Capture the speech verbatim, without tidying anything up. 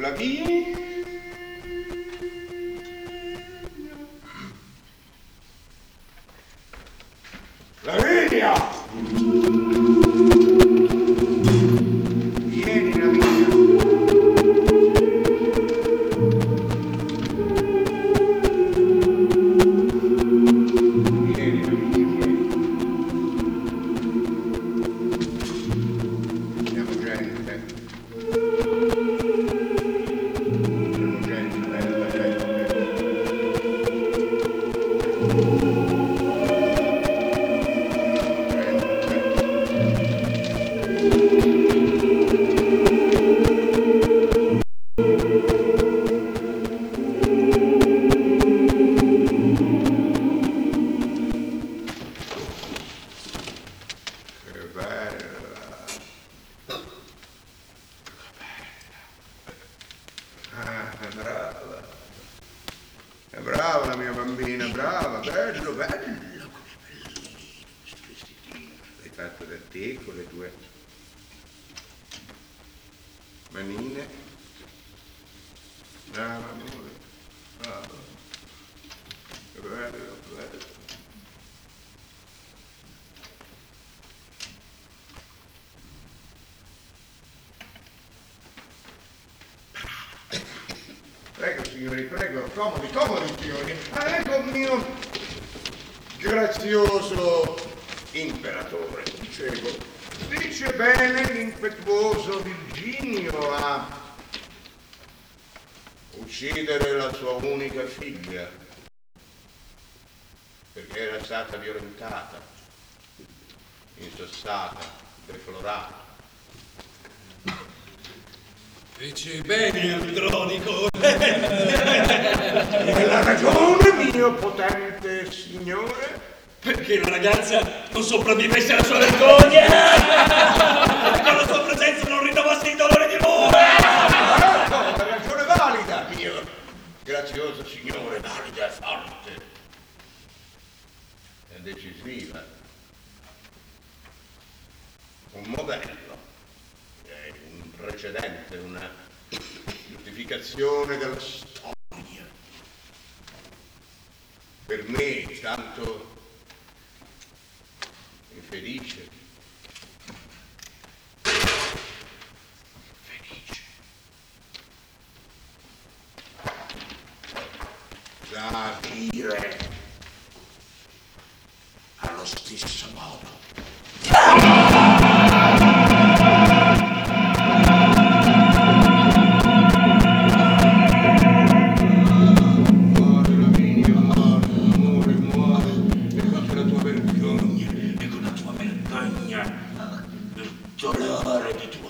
Lavinia. Lavinia! Vieni, Lavinia. Vieni, Lavinia, vieni. Siamo gente. Siamo gente, bella gente. Brava, è brava la mia bambina, brava, bello, bello, bellissimo vestitino, l'hai fatto da te con le tue manine, brava amore, brava, bello, bello. Prego signori, prego, comodi, comodi signori. Ah, ecco il mio grazioso imperatore, dicevo. Dice bene l'impetuoso Virginio a uccidere la sua unica figlia perché era stata violentata, insassata, deflorata. Dici bene, Andronico. E la ragione, mio potente signore? Perché la ragazza non sopravvivesse alla sua vergogna. Con la sua presenza non rinnovasse i dolori di amore. Ecco, una ragione valida, mio grazioso signore, valida, forte e decisiva. Un modello. Un precedente, una giustificazione della storia. Per me, tanto infelice. Felice. Da dire allo stesso modo. Dolore di